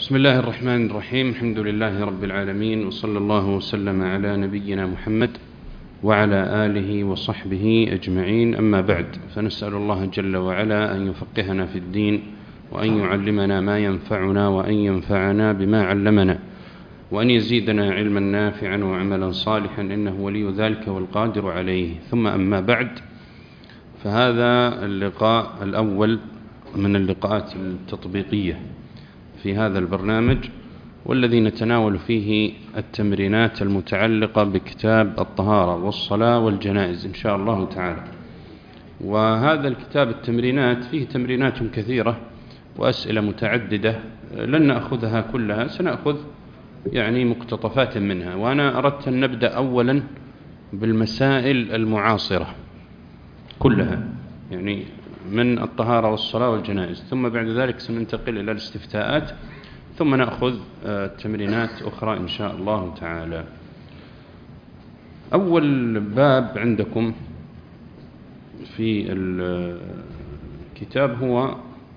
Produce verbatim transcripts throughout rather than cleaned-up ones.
بسم الله الرحمن الرحيم. الحمد لله رب العالمين، وصلى الله وسلم على نبينا محمد وعلى آله وصحبه أجمعين. أما بعد، فنسأل الله جل وعلا أن يفقهنا في الدين، وأن يعلمنا ما ينفعنا، وأن ينفعنا بما علمنا، وأن يزيدنا علما نافعا وعملا صالحا، إنه ولي ذلك والقادر عليه. ثم أما بعد، فهذا اللقاء الأول من اللقاءات التطبيقية في هذا البرنامج، والذي نتناول فيه التمرينات المتعلقة بكتاب الطهارة والصلاة والجنائز إن شاء الله تعالى. وهذا الكتاب التمرينات فيه تمرينات كثيرة وأسئلة متعددة، لن نأخذها كلها، سنأخذ يعني مقتطفات منها. وأنا أردت أن نبدأ أولا بالمسائل المعاصرة كلها، يعني من الطهارة والصلاة والجنائز، ثم بعد ذلك سننتقل إلى الاستفتاءات، ثم نأخذ تمرينات أخرى إن شاء الله تعالى. أول باب عندكم في الكتاب هو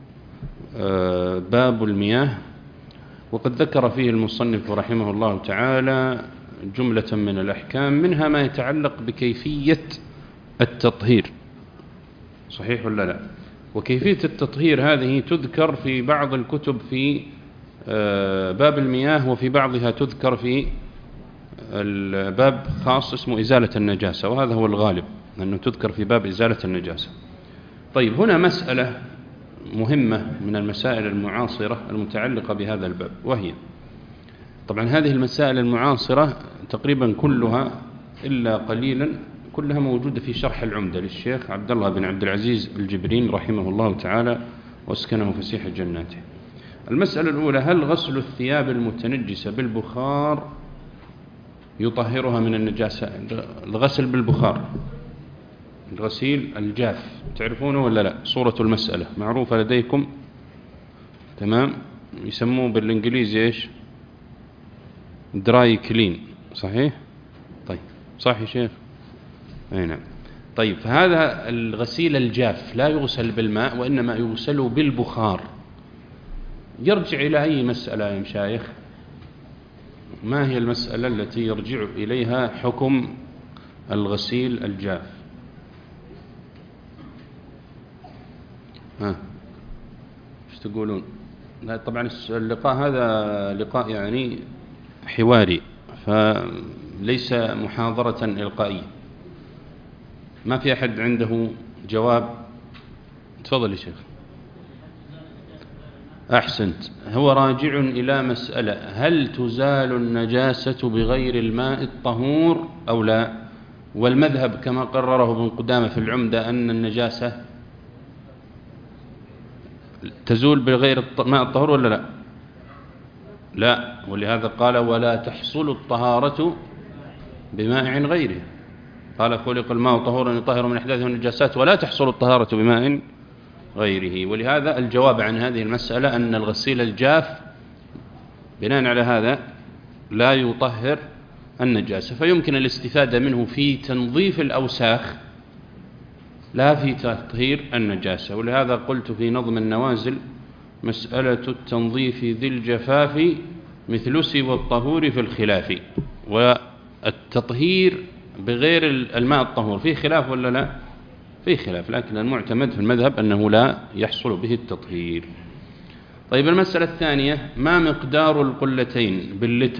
باب المياه، وقد ذكر فيه المصنف رحمه الله تعالى جملة من الأحكام، منها ما يتعلق بكيفية التطهير، صحيح ولا لا؟ وكيفية التطهير هذه تذكر في بعض الكتب في باب المياه، وفي بعضها تذكر في الباب خاص اسمه إزالة النجاسة، وهذا هو الغالب أنه تذكر في باب إزالة النجاسة. طيب، هنا مسألة مهمة من المسائل المعاصرة المتعلقة بهذا الباب، وهي طبعا هذه المسائل المعاصرة تقريبا كلها إلا قليلا كلها موجودة في شرح العمدة للشيخ عبد الله بن عبد العزيز الجبرين رحمه الله تعالى واسكنه فسيح جناته. المسألة الأولى: هل غسل الثياب المتنجسة بالبخار يطهرها من النجاسة؟ الغسل بالبخار، الغسيل الجاف، تعرفونه ولا لا؟ صورة المسألة معروفة لديكم، تمام؟ يسموه بالإنجليزي إيش؟ دراي كلين، صحيح؟ طيب، صح يا شيخ؟ أي نعم. طيب، فهذا الغسيل الجاف لا يغسل بالماء، وإنما يغسل بالبخار. يرجع إلى أي مسألة يا مشايخ؟ ما هي المسألة التي يرجع إليها حكم الغسيل الجاف؟ ها، ايش تقولون؟ لا طبعا اللقاء هذا لقاء يعني حواري، فليس محاضرة إلقائية. ما في أحد عنده جواب؟ تفضل يا شيخ. أحسنت. هو راجع إلى مسألة: هل تزال النجاسة بغير الماء الطهور أو لا؟ والمذهب كما قرره ابن قدامة في العمدة أن النجاسة تزول بغير الماء الطهور ولا لا؟ لا، ولهذا قال: ولا تحصل الطهارة بماء غيره. قال: خلق الماء طهورا يطهر من أحداثه النجاسات، ولا تحصل الطهارة بماء غيره. ولهذا الجواب عن هذه المسألة أن الغسيل الجاف بناء على هذا لا يطهر النجاسة، فيمكن الاستفادة منه في تنظيف الأوساخ لا في تطهير النجاسة. ولهذا قلت في نظم النوازل: مسألة التنظيف ذي الجفاف مثل سوى الطهور في الخلاف. والتطهير بغير الماء الطهور فيه خلاف ولا لا؟ فيه خلاف، لكن المعتمد في المذهب أنه لا يحصل به التطهير. طيب، المسألة الثانية: ما مقدار القلتين باللتر؟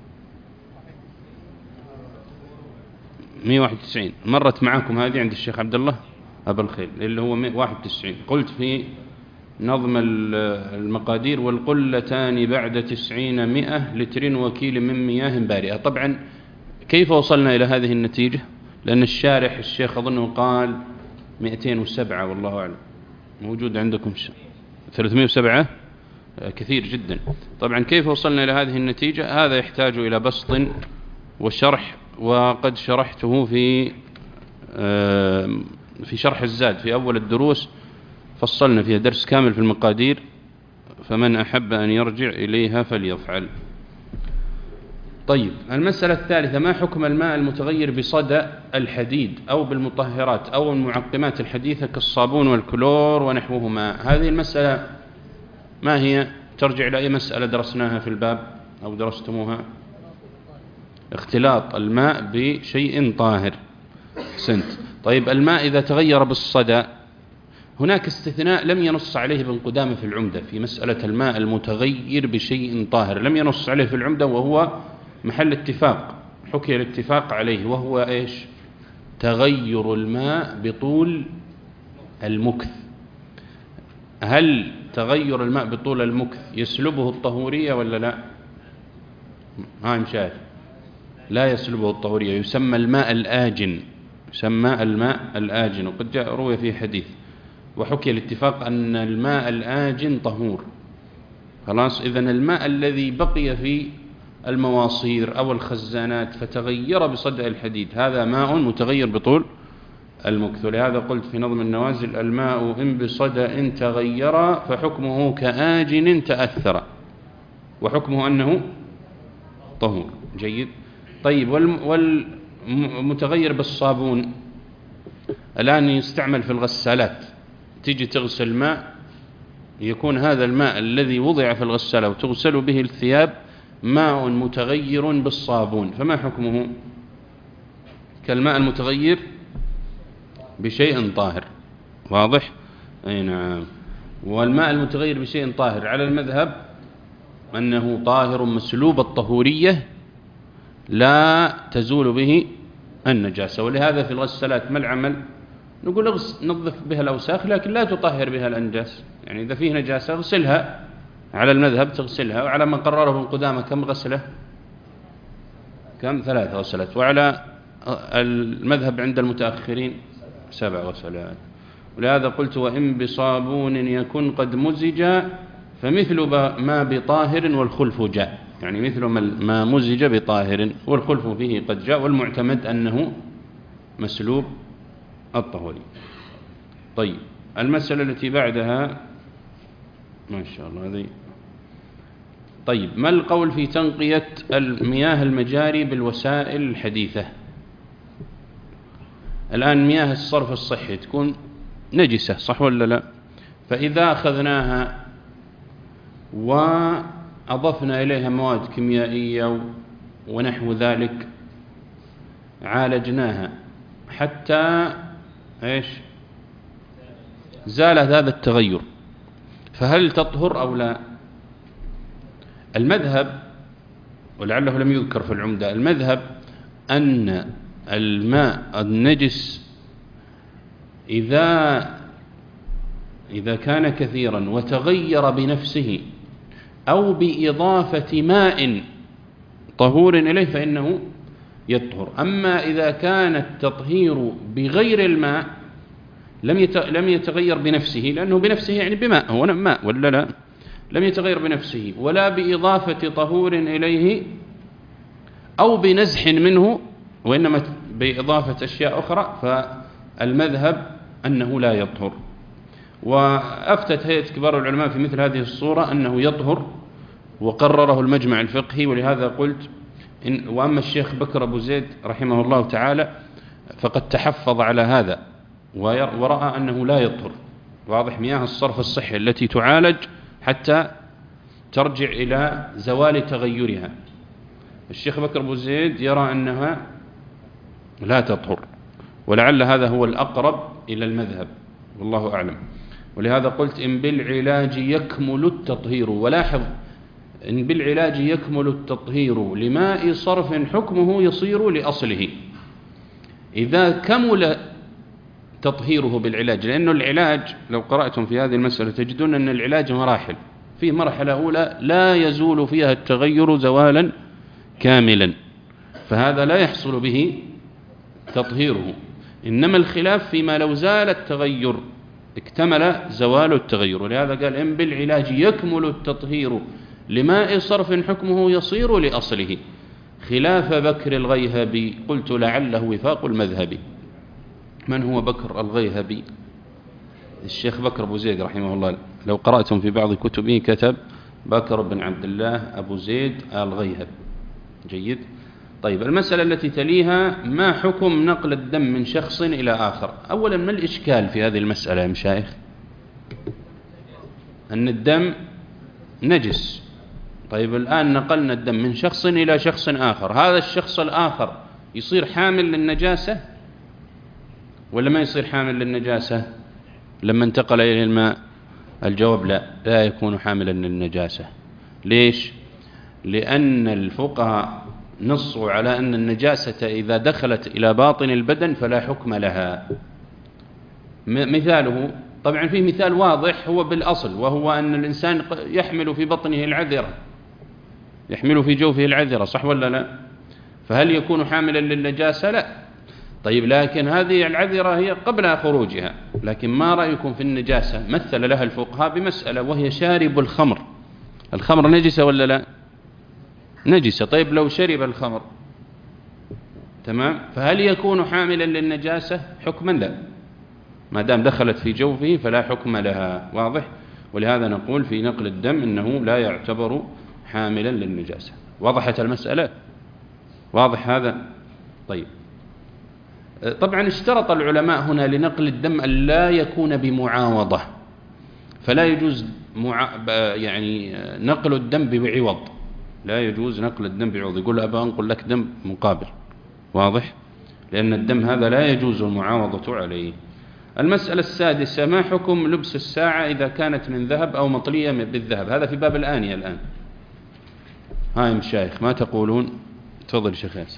مئة وواحد وتسعين. مرت معكم هذه عند الشيخ عبد الله أبا الخيل اللي هو مئة وواحد وتسعين. قلت في نظم المقادير: والقلتان بعد تسعين مئة لتر وكيل من مياه بارئة. طبعا كيف وصلنا إلى هذه النتيجة؟ لأن الشارح الشيخ أظنه قال مئتين وسبعة، والله أعلم. موجود عندكم ثلاثمئة وسبعة، كثير جدا. طبعا كيف وصلنا إلى هذه النتيجة؟ هذا يحتاج إلى بسط وشرح، وقد شرحته في في شرح الزاد في أول الدروس، فصلنا فيها درس كامل في المقادير، فمن أحب أن يرجع إليها فليفعل. طيب، المسألة الثالثة: ما حكم الماء المتغير بصدى الحديد أو بالمطهرات أو المعقمات الحديثة كالصابون والكلور ونحوهما؟ هذه المسألة ما هي ترجع إلى أي مسألة درسناها في الباب أو درستموها؟ اختلاط الماء بشيء طاهر. سنت. طيب الماء إذا تغير بالصدى، هناك استثناء لم ينص عليه ابن قدامة في العمدة في مسألة الماء المتغير بشيء طاهر، لم ينص عليه في العمدة، وهو محل اتفاق، حكي الاتفاق عليه، وهو إيش؟ تغير الماء بطول المكث. هل تغير الماء بطول المكث يسلبه الطهورية ولا لا؟ هاي مشاهد، لا يسلبه الطهورية، يسمى الماء الآجن، يسمى الماء الآجن، وقد جاء روي في حديث، وحكي الاتفاق أن الماء الآجن طهور. خلاص، إذن الماء الذي بقي في المواصير أو الخزانات فتغير بصدأ الحديد، هذا ماء متغير بطول المكث. ولهذا قلت في نظم النوازل: الماء إن بصدأ تغير فحكمه كآجن تأثر، وحكمه أنه طهور. جيد. طيب، والمتغير بالصابون الآن يستعمل في الغسالات، تيجي تغسل ماء، يكون هذا الماء الذي وضع في الغسالة وتغسل به الثياب ماء متغير بالصابون، فما حكمه؟ كالماء المتغير بشيء طاهر. واضح؟ أي نعم. والماء المتغير بشيء طاهر على المذهب أنه طاهر مسلوب الطهورية، لا تزول به النجاسة. ولهذا في الغسالات ما العمل؟ نقول نظف بها الأوساخ لكن لا تطهر بها الأنجاس. يعني إذا فيه نجاسة اغسلها، على المذهب تغسلها، وعلى ما قرره ابن قدامة كم غسلة؟ كم؟ ثلاث غسلات. وعلى المذهب عند المتأخرين سبع غسلات. ولهذا قلت: وإن بصابون يكن قد مزج فمثل ما بطاهر والخلف جاء، يعني مثل ما مزج بطاهر والخلف فيه قد جاء، والمعتمد أنه مسلوب الطهوري. طيب، المسألة التي بعدها ما شاء الله هذه. طيب، ما القول في تنقية المياه المجاري بالوسائل الحديثة؟ الآن مياه الصرف الصحي تكون نجسة، صح ولا لا؟ فإذا أخذناها وأضفنا إليها مواد كيميائية ونحو ذلك، عالجناها حتى إيش؟ زال هذا التغير، فهل تطهر أو لا؟ المذهب، ولعله لم يذكر في العمدة، المذهب أن الماء النجس إذا إذا كان كثيرا وتغير بنفسه أو بإضافة ماء طهور إليه فإنه يطهر. أما إذا كان التطهير بغير الماء لم يتغير بنفسه، لأنه بنفسه يعني بماء، هو ماء ولا لا؟ لم يتغير بنفسه ولا بإضافة طهور إليه أو بنزح منه، وإنما بإضافة أشياء أخرى، فالمذهب أنه لا يطهر. وأفتت هيئة كبار العلماء في مثل هذه الصورة أنه يطهر، وقرره المجمع الفقهي. ولهذا قلت إن وأما الشيخ بكر أبو زيد رحمه الله تعالى فقد تحفظ على هذا ورأى أنه لا يطهر. واضح؟ مياه الصرف الصحي التي تعالج حتى ترجع إلى زوال تغيرها، الشيخ بكر أبو زيد يرى أنها لا تطهر، ولعل هذا هو الأقرب إلى المذهب، والله أعلم. ولهذا قلت: إن بالعلاج يكمل التطهير. ولاحظ: إن بالعلاج يكمل التطهير لماء صرف حكمه يصير لأصله. إذا كمل تطهيره بالعلاج، لأنه العلاج لو قرأتم في هذه المسألة تجدون أن العلاج مراحل، فيه مرحلة أولى لا يزول فيها التغير زوالا كاملا، فهذا لا يحصل به تطهيره. إنما الخلاف فيما لو زال التغير اكتمل زوال التغير. ولهذا قال: إن بالعلاج يكمل التطهير لماء صرف حكمه يصير لأصله، خلاف بكر الغيهبي. قلت: لعله وفاق المذهب. من هو بكر الغيهبي؟ الشيخ بكر أبو زيد رحمه الله، لو قرأتم في بعض كتبه كتب بكر بن عبد الله أبو زيد الغيهب. جيد. طيب، المسألة التي تليها: ما حكم نقل الدم من شخص إلى آخر؟ أولا، ما الإشكال في هذه المسألة يا مشايخ؟ أن الدم نجس. طيب الآن نقلنا الدم من شخص إلى شخص آخر، هذا الشخص الآخر يصير حامل للنجاسة ولا ما يصير حامل للنجاسة لما انتقل إلى الماء؟ الجواب لا، لا يكون حاملا للنجاسة. ليش؟ لأن الفقهاء نصوا على أن النجاسة إذا دخلت إلى باطن البدن فلا حكم لها. مثاله، طبعا فيه مثال واضح هو بالأصل، وهو أن الإنسان يحمل في بطنه العذرة، يحمل في جوفه العذرة، صح ولا لا؟ فهل يكون حاملا للنجاسة؟ لا. طيب لكن هذه العذرة هي قبل خروجها، لكن ما رأيكم في النجاسة؟ مثل لها الفقهاء بمسألة وهي شارب الخمر. الخمر نجسة ولا لا؟ نجسة. طيب لو شرب الخمر تمام، فهل يكون حاملا للنجاسة؟ حكما لا، ما دام دخلت في جوفه فلا حكم لها. واضح؟ ولهذا نقول في نقل الدم إنه لا يعتبر حاملا للنجاسة. وضحت المسألة؟ واضح هذا؟ طيب، طبعا اشترط العلماء هنا لنقل الدم أن لا يكون بمعاوضة، فلا يجوز مع... يعني نقل الدم بعوض، لا يجوز نقل الدم بعوض، يقول أبا أنقل لك دم مقابل. واضح؟ لأن الدم هذا لا يجوز المعاوضة عليه. المسألة السادسة: ما حكم لبس الساعة إذا كانت من ذهب أو مطلية بالذهب؟ هذا في باب الآنية الآن. هاي مشايخ ما تقولون؟ تفضل شيخ ياسر.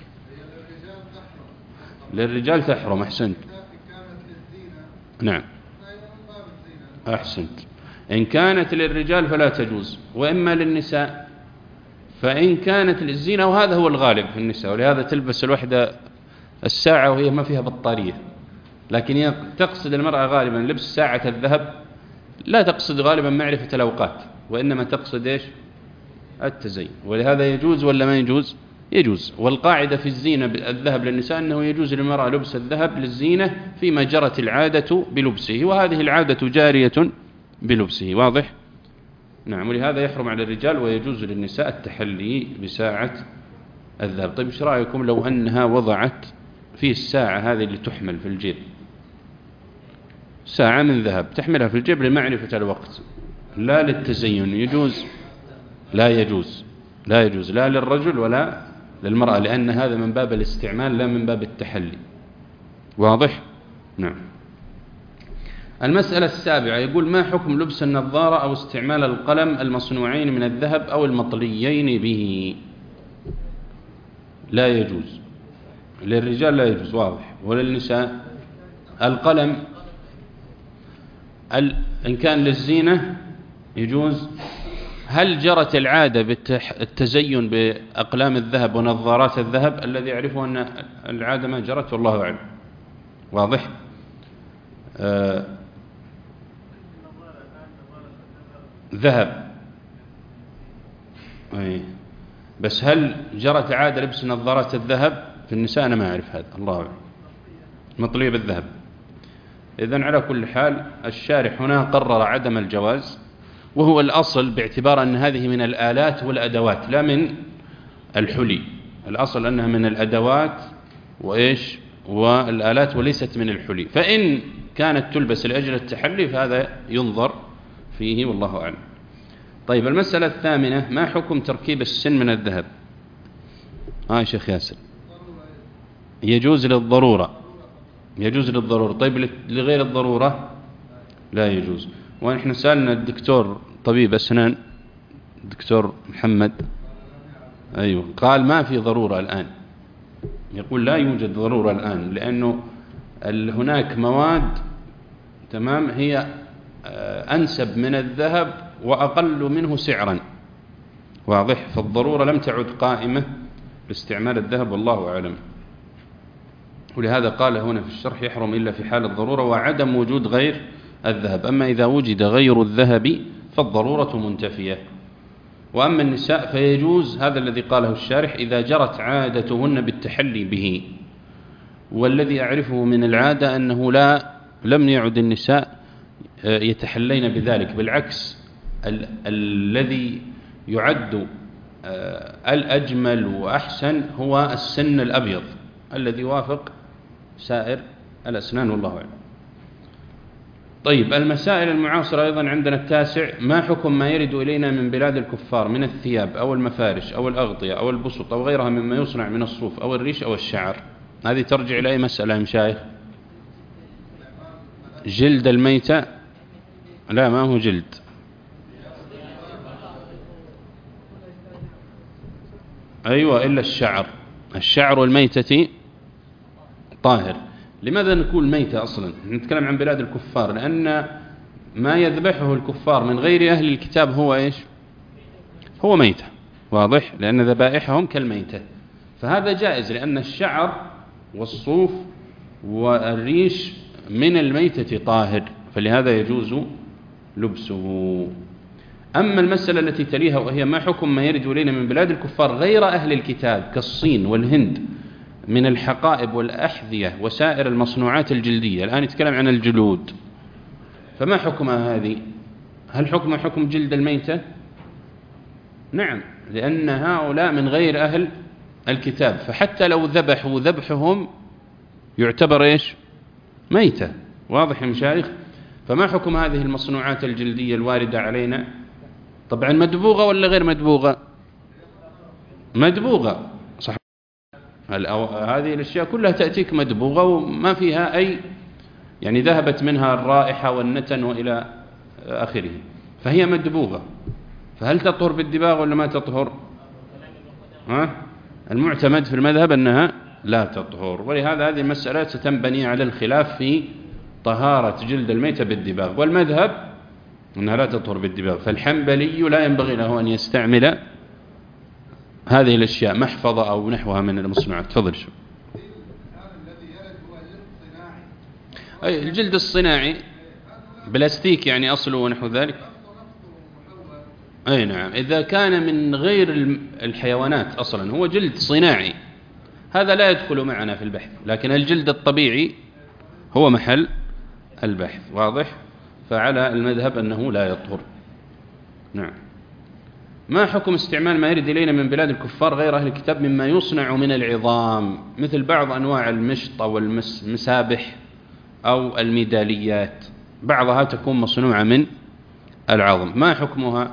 للرجال تحرم. أحسنت. نعم أحسنت. إن كانت للرجال فلا تجوز، وإما للنساء فإن كانت للزينة، وهذا هو الغالب في النساء، ولهذا تلبس الوحدة الساعة وهي ما فيها بطارية. لكن هي تقصد المرأة غالبا لبس ساعة الذهب، لا تقصد غالبا معرفة الأوقات، وإنما تقصد إيش؟ التزين. ولهذا يجوز ولا ما يجوز؟ يجوز. والقاعدة في الزينة الذهب للنساء أنه يجوز للمرأة لبس الذهب للزينة فيما جرت العادة بلبسه، وهذه العادة جارية بلبسه. واضح؟ نعم. ولهذا يحرم على الرجال ويجوز للنساء التحلي بساعة الذهب. طيب ايش رأيكم لو أنها وضعت في الساعة هذه اللي تحمل في الجيب ساعة من ذهب، تحملها في الجيب لمعرفة الوقت لا للتزين، يجوز؟ لا يجوز، لا يجوز لا للرجل ولا للمرأة، لأن هذا من باب الاستعمال لا من باب التحلي. واضح؟ نعم. المسألة السابعة يقول: ما حكم لبس النظارة أو استعمال القلم المصنوعين من الذهب أو المطليين به؟ لا يجوز. للرجال لا يجوز، واضح. وللنساء القلم إن كان للزينة يجوز. هل جرت العادة بالتزين بأقلام الذهب ونظارات الذهب؟ الذي يعرفه أن العادة ما جرت، والله أعلم. واضح؟ آه ذهب أي. بس هل جرت عادة لبس نظارات الذهب في النساء؟ أنا ما أعرف هذا، الله أعلم. مطلية بالذهب. إذن على كل حال الشارح هنا قرر عدم الجواز، وهو الأصل، باعتبار أن هذه من الآلات والأدوات لا من الحلي. الأصل أنها من الأدوات وإيش والآلات وليست من الحلي. فإن كانت تلبس لأجل التحلي فهذا ينظر فيه، والله أعلم. طيب المسألة الثامنة: ما حكم تركيب السن من الذهب؟ آه شيخ ياسر. يجوز للضرورة، يجوز للضرورة. طيب لغير الضرورة لا يجوز. ونحن سألنا الدكتور طبيب أسنان الدكتور محمد، أيوه، قال ما في ضرورة الآن، يقول لا يوجد ضرورة الآن، لأنه هناك مواد تمام هي أنسب من الذهب وأقل منه سعرا. واضح؟ فالضرورة لم تعد قائمة باستعمال الذهب، والله أعلم. ولهذا قال هنا في الشرح: يحرم إلا في حال الضرورة وعدم وجود غير الذهب. أما إذا وجد غير الذهب فالضرورة منتفية. وأما النساء فيجوز، هذا الذي قاله الشارح، إذا جرت عادتهن بالتحلي به. والذي أعرفه من العادة أنه لا لم يعد النساء يتحلين بذلك، بالعكس ال الذي يعد الأجمل وأحسن هو السن الأبيض الذي وافق سائر الأسنان، والله أعلم. طيب المسائل المعاصرة أيضا عندنا التاسع: ما حكم ما يرد إلينا من بلاد الكفار من الثياب أو المفارش أو الأغطية أو البسط أو غيرها مما يصنع من الصوف أو الريش أو الشعر؟ هذه ترجع إلى أي مسألة يا مشايخ؟ جلد الميتة؟ لا، ما هو جلد. أيوة، إلا الشعر. الشعر والميتة طاهر. لماذا نقول ميتة أصلا؟ نتكلم عن بلاد الكفار لأن ما يذبحه الكفار من غير أهل الكتاب هو إيش؟ هو ميتة. واضح؟ لأن ذبائحهم كالميتة، فهذا جائز لأن الشعر والصوف والريش من الميتة طاهر، فلهذا يجوز لبسه. أما المسألة التي تليها وهي: ما حكم ما يرد إلينا من بلاد الكفار غير أهل الكتاب كالصين والهند من الحقائب والأحذية وسائر المصنوعات الجلدية؟ الآن يتكلم عن الجلود، فما حكم هذه؟ هل حكم حكم جلد الميتة؟ نعم، لأن هؤلاء من غير أهل الكتاب، فحتى لو ذبحوا ذبحهم يعتبر إيش؟ ميتة. واضح يا مشايخ؟ فما حكم هذه المصنوعات الجلدية الواردة علينا؟ طبعا مدبوغة ولا غير مدبوغة؟ مدبوغة، صح. هذه الأشياء كلها تأتيك مدبوغة وما فيها أي، يعني ذهبت منها الرائحة والنتن وإلى آخره، فهي مدبوغة. فهل تطهر بالدباغ ولا ما تطهر؟ ها؟ المعتمد في المذهب أنها لا تطهر، ولهذا هذه المسألة ستنبني على الخلاف في طهارة جلد الميتة بالدباغ، والمذهب أنها لا تطهر بالدباغ. فالحنبلي لا ينبغي له أن يستعمل هذه الأشياء، محفظة أو نحوها من المصنوعات. تفضل. شو أي الجلد الصناعي؟ بلاستيك يعني أصله ونحو ذلك. أي نعم، إذا كان من غير الحيوانات أصلا هو جلد صناعي هذا لا يدخل معنا في البحث، لكن الجلد الطبيعي هو محل البحث. واضح؟ فعلى المذهب أنه لا يطهر. نعم. ما حكم استعمال ما يرد إلينا من بلاد الكفار غير أهل الكتاب مما يصنع من العظام مثل بعض أنواع المشط أو المسابح أو الميداليات؟ بعضها تكون مصنوعة من العظم، ما حكمها؟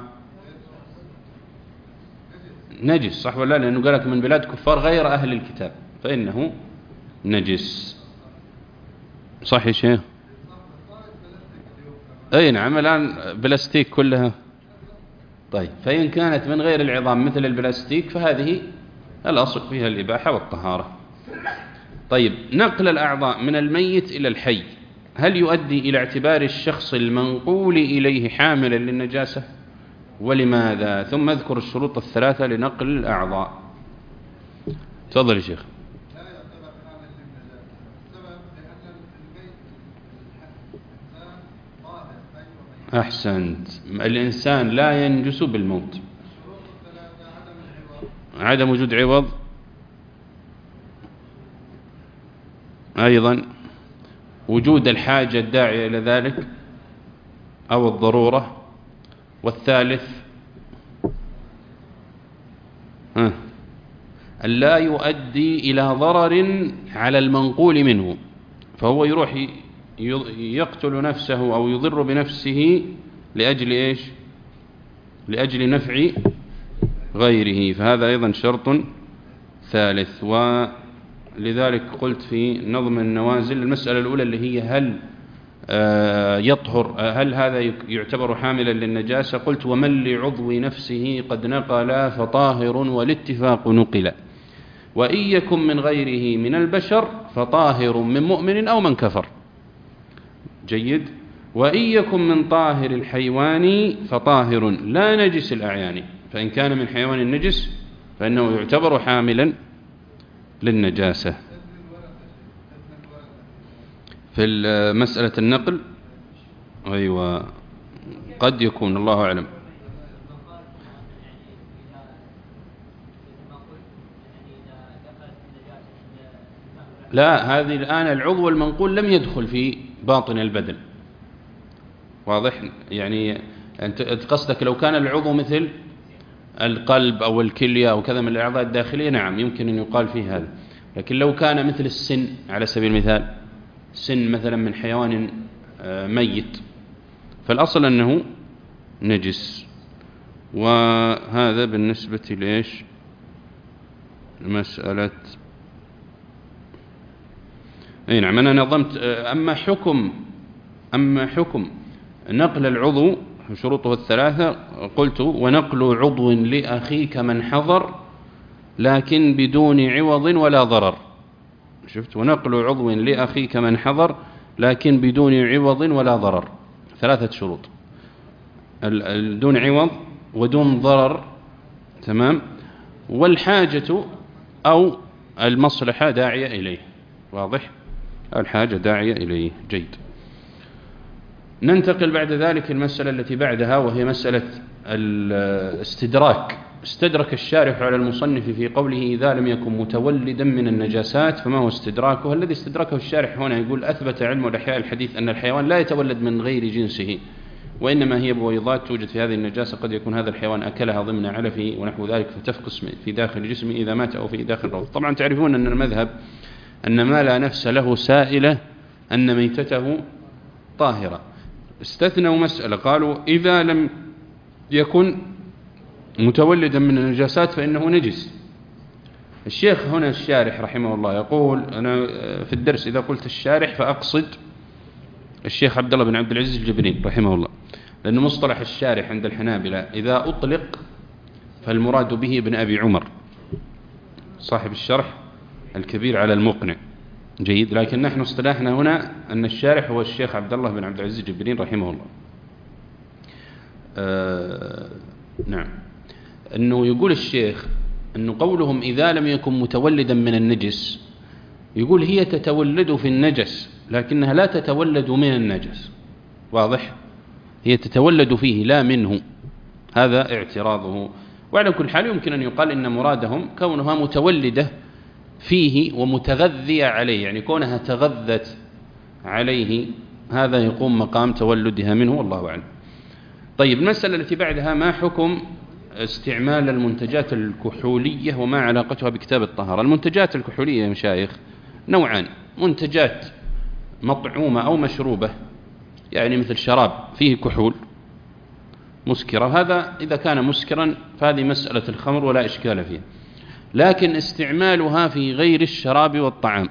نجس، صح ولا لا؟ لأنه قالك من بلاد كفار غير أهل الكتاب فإنه نجس. صح يا شيخ؟ أي نعم، الآن بلاستيك كلها. طيب، فإن كانت من غير العظام مثل البلاستيك فهذه الأصل فيها الإباحة والطهارة. طيب، نقل الأعضاء من الميت إلى الحي هل يؤدي إلى اعتبار الشخص المنقول إليه حاملا للنجاسة؟ ولماذا؟ ثم اذكر الشروط الثلاثة لنقل الأعضاء. تفضل يا شيخ. أحسنت. الإنسان لا ينجس بالموت. عدم وجود عوض، أيضا وجود الحاجة الداعية إلى ذلك أو الضرورة. والثالث ها ألا يؤدي إلى ضرر على المنقول منه، فهو يروح يقتل نفسه أو يضر بنفسه لأجل إيش؟ لأجل نفع غيره، فهذا أيضا شرط ثالث. ولذلك قلت في نظم النوازل المسألة الأولى اللي هي هل يطهر، هل هذا يعتبر حاملا للنجاسة؟ قلت: ومن لعضو نفسه قد نقل فطاهر والاتفاق نقل، وإن يكن من غيره من البشر فطاهر من مؤمن أو من كفر. جيد. وإن يكن من طاهر الحيوان فطاهر لا نجس الأعيان، فإن كان من حيوان النجس فإنه يعتبر حاملا للنجاسة. في مسألة النقل أيوة قد يكون، الله أعلم. لا، هذه الآن العضو المنقول لم يدخل في باطن البدن. واضح؟ يعني أنت قصدك لو كان العضو مثل القلب أو الكلية أو كذا من الأعضاء الداخلية، نعم يمكن أن يقال فيه هذا. لكن لو كان مثل السن على سبيل المثال، سن مثلا من حيوان ميت، فالأصل أنه نجس. وهذا بالنسبة ليش مسألة أي نعم. أنا نظمت أما حكم أما حكم نقل العضو شروطه الثلاثة، قلت ونقل عضو لأخيك من حضر لكن بدون عوض ولا ضرر. شفت؟ ونقل عضو لأخيك من حضر لكن بدون عوض ولا ضرر، ثلاثة شروط: دون عوض ودون ضرر، تمام، والحاجة أو المصلحة داعية إليه. واضح؟ الحاجة داعية إليه. جيد. ننتقل بعد ذلك المسألة التي بعدها، وهي مسألة الاستدراك. استدرك الشارح على المصنف في قوله إذا لم يكن متولدا من النجاسات، فما هو استدراكه؟ الذي استدركه الشارح هنا يقول أثبت علم الأحياء الحديث أن الحيوان لا يتولد من غير جنسه، وإنما هي بويضات توجد في هذه النجاسة، قد يكون هذا الحيوان أكلها ضمن علفه ونحو ذلك فتفقس في داخل جسمه إذا مات أو في داخل روض. طبعا تعرفون أن المذهب أن ما لا نفس له سائلة أن ميتته طاهرة. استثنوا مسألة، قالوا إذا لم يكن متولدا من النجاسات فإنه نجس. الشيخ هنا الشارح رحمه الله يقول، أنا في الدرس إذا قلت الشارح فأقصد الشيخ عبد الله بن عبد العزيز الجبرين رحمه الله، لأن مصطلح الشارح عند الحنابلة إذا أطلق فالمراد به ابن أبي عمر صاحب الشرح الكبير على المقنع. جيد. لكن نحن اصطلاحنا هنا أن الشارح هو الشيخ عبد الله بن عبد العزيز الجبرين رحمه الله. آه نعم. أنه يقول الشيخ أنه قولهم إذا لم يكن متولدا من النجس، يقول هي تتولد في النجس لكنها لا تتولد من النجس. واضح؟ هي تتولد فيه لا منه. هذا اعتراضه. وعلى كل حال يمكن أن يقال إن مرادهم كونها متولدة فيه ومتغذية عليه، يعني كونها تغذت عليه هذا يقوم مقام تولدها منه، والله أعلم. طيب، المسألة التي بعدها ما حكم استعمال المنتجات الكحولية وما علاقتها بكتاب الطهارة؟ المنتجات الكحولية يا مشايخ نوعان: منتجات مطعومة أو مشروبة، يعني مثل شراب فيه كحول مسكرة، هذا إذا كان مسكرا فهذه مسألة الخمر ولا إشكال فيها. لكن استعمالها في غير الشراب والطعام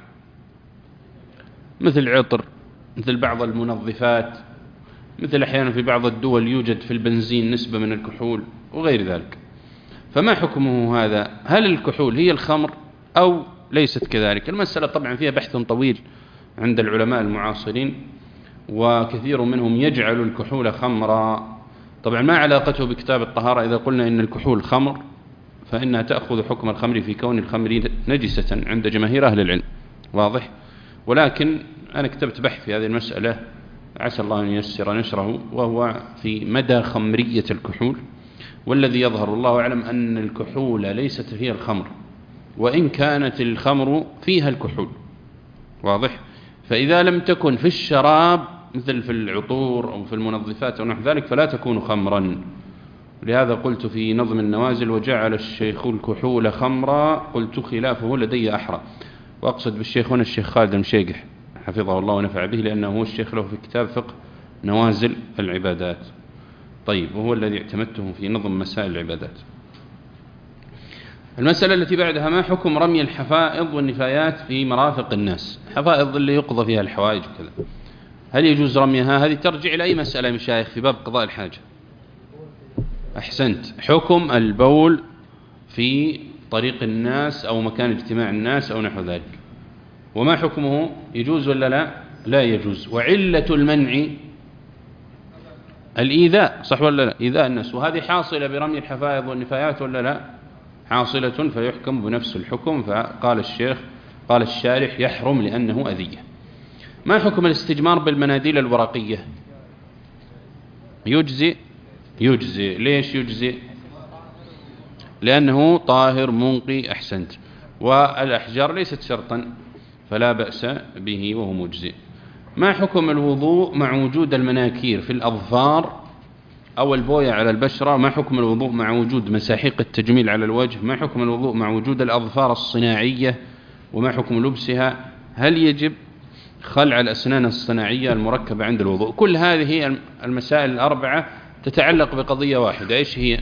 مثل عطر، مثل بعض المنظفات، مثل أحيانا في بعض الدول يوجد في البنزين نسبة من الكحول وغير ذلك، فما حكمه هذا؟ هل الكحول هي الخمر أو ليست كذلك؟ المسألة طبعا فيها بحث طويل عند العلماء المعاصرين، وكثير منهم يجعل الكحول خمرا. طبعا ما علاقته بكتاب الطهارة؟ إذا قلنا إن الكحول خمر فإنها تأخذ حكم الخمر في كون الخمر نجسة عند جماهير أهل العلم. واضح؟ ولكن أنا كتبت بحث في هذه المسألة عسى الله أن ييسر نشره، وهو في مدى خمرية الكحول، والذي يظهر الله أعلم أن الكحول ليست هي الخمر، وإن كانت الخمر فيها الكحول. واضح؟ فإذا لم تكن في الشراب مثل في العطور أو في المنظفات أو نحو ذلك فلا تكون خمرا. لهذا قلت في نظم النوازل وجعل الشيخ الكحول خمرا، قلت خلافه لدي أحرى، وأقصد بالشيخ هنا الشيخ خالد المشيقح حفظه الله ونفع به، لأنه هو الشيخ له في كتاب فقه نوازل العبادات. طيب، وهو الذي اعتمدته في نظم مسائل العبادات. المسألة التي بعدها ما حكم رمي الحفائض والنفايات في مرافق الناس؟ حفائض اللي يقضى فيها الحوائج وكذا، هل يجوز رميها؟ هذه ترجع إلى أي مسألة يا مشايخ في باب قضاء الحاجة؟ أحسنت. حكم البول في طريق الناس أو مكان اجتماع الناس أو نحو ذلك، وما حكمه؟ يجوز ولا لا؟ لا يجوز. وعلة المنع الإيذاء، صح ولا لا؟ إيذاء الناس، وهذه حاصلة برمي الحفائض والنفايات ولا لا؟ حاصلة، فيحكم بنفس الحكم. فقال الشيخ قال الشارح يحرم لأنه أذية. ما حكم الاستجمار بالمناديل الورقية؟ يجزئ. يجزئ. ليش يجزئ؟ لأنه طاهر منقي. أحسنت. والأحجار ليست شرطا فلا بأس به وهو مجزئ. ما حكم الوضوء مع وجود المناكير في الأظفار أو البوية على البشرة؟ ما حكم الوضوء مع وجود مساحيق التجميل على الوجه؟ ما حكم الوضوء مع وجود الأظفار الصناعية؟ وما حكم لبسها؟ هل يجب خلع الأسنان الصناعية المركبة عند الوضوء. كل هذه المسائل الأربعة تتعلق بقضية واحدة، إيش هي؟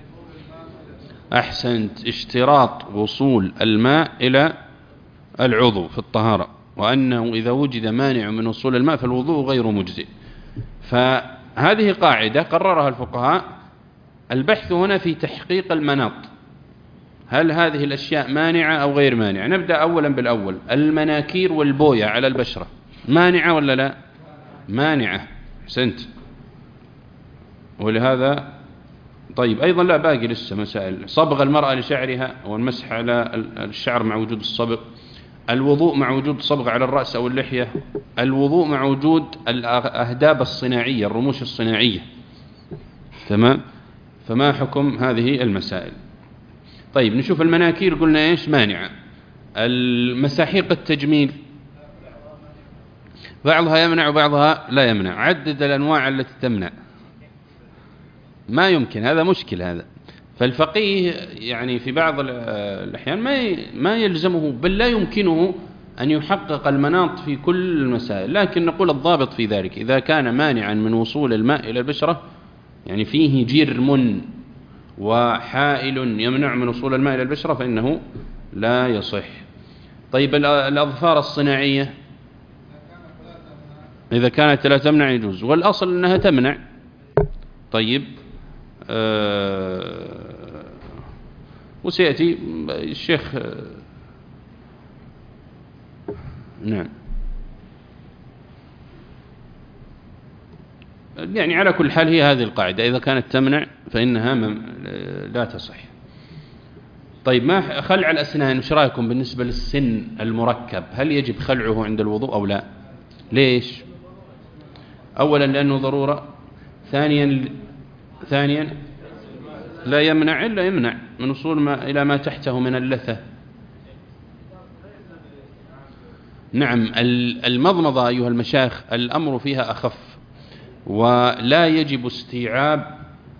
أحسنت، اشتراط وصول الماء إلى العضو في الطهارة، وأنه إذا وجد مانع من وصول الماء فالوضوء غير مجزئ. فهذه قاعدة قررها الفقهاء. البحث هنا في تحقيق المناط، هل هذه الأشياء مانعة أو غير مانعة؟ نبدأ أولا بالأول، المناكير والبوية على البشرة مانعة ولا لا؟ مانعة، أحسنت. ولهذا طيب أيضا لا باقي لسه مسائل. صبغ المرأة لشعرها والمسح على الشعر مع وجود الصبغ، الوضوء مع وجود صبغ على الرأس أو اللحية، الوضوء مع وجود الأهداب الصناعية الرموش الصناعية. تمام؟ فما حكم هذه المسائل؟ طيب نشوف المناكير، قلنا إيش؟ مانعة. المساحيق التجميل بعضها يمنع وبعضها لا يمنع، عدد الأنواع التي تمنع. ما يمكن، هذا مشكل هذا. فالفقيه يعني في بعض الأحيان ما ما يلزمه، بل لا يمكنه أن يحقق المناط في كل المسائل، لكن نقول الضابط في ذلك إذا كان مانعا من وصول الماء إلى البشرة، يعني فيه جرم وحائل يمنع من وصول الماء إلى البشرة، فإنه لا يصح. طيب الأظفار الصناعية إذا كانت لا تمنع يجوز، والأصل أنها تمنع. طيب أه وسيأتي الشيخ أه نعم. يعني على كل حال هي هذه القاعدة، إذا كانت تمنع فإنها لا تصح. طيب ما خلع الأسنان، وش رأيكم بالنسبة للسن المركب؟ هل يجب خلعه عند الوضوء أو لا؟ ليش؟ أولا لأنه ضرورة، ثانيا ثانيا لا يمنع إلا يمنع من وصول ما إلى ما تحته من اللثة. نعم. المضمضة أيها المشايخ الأمر فيها أخف، ولا يجب استيعاب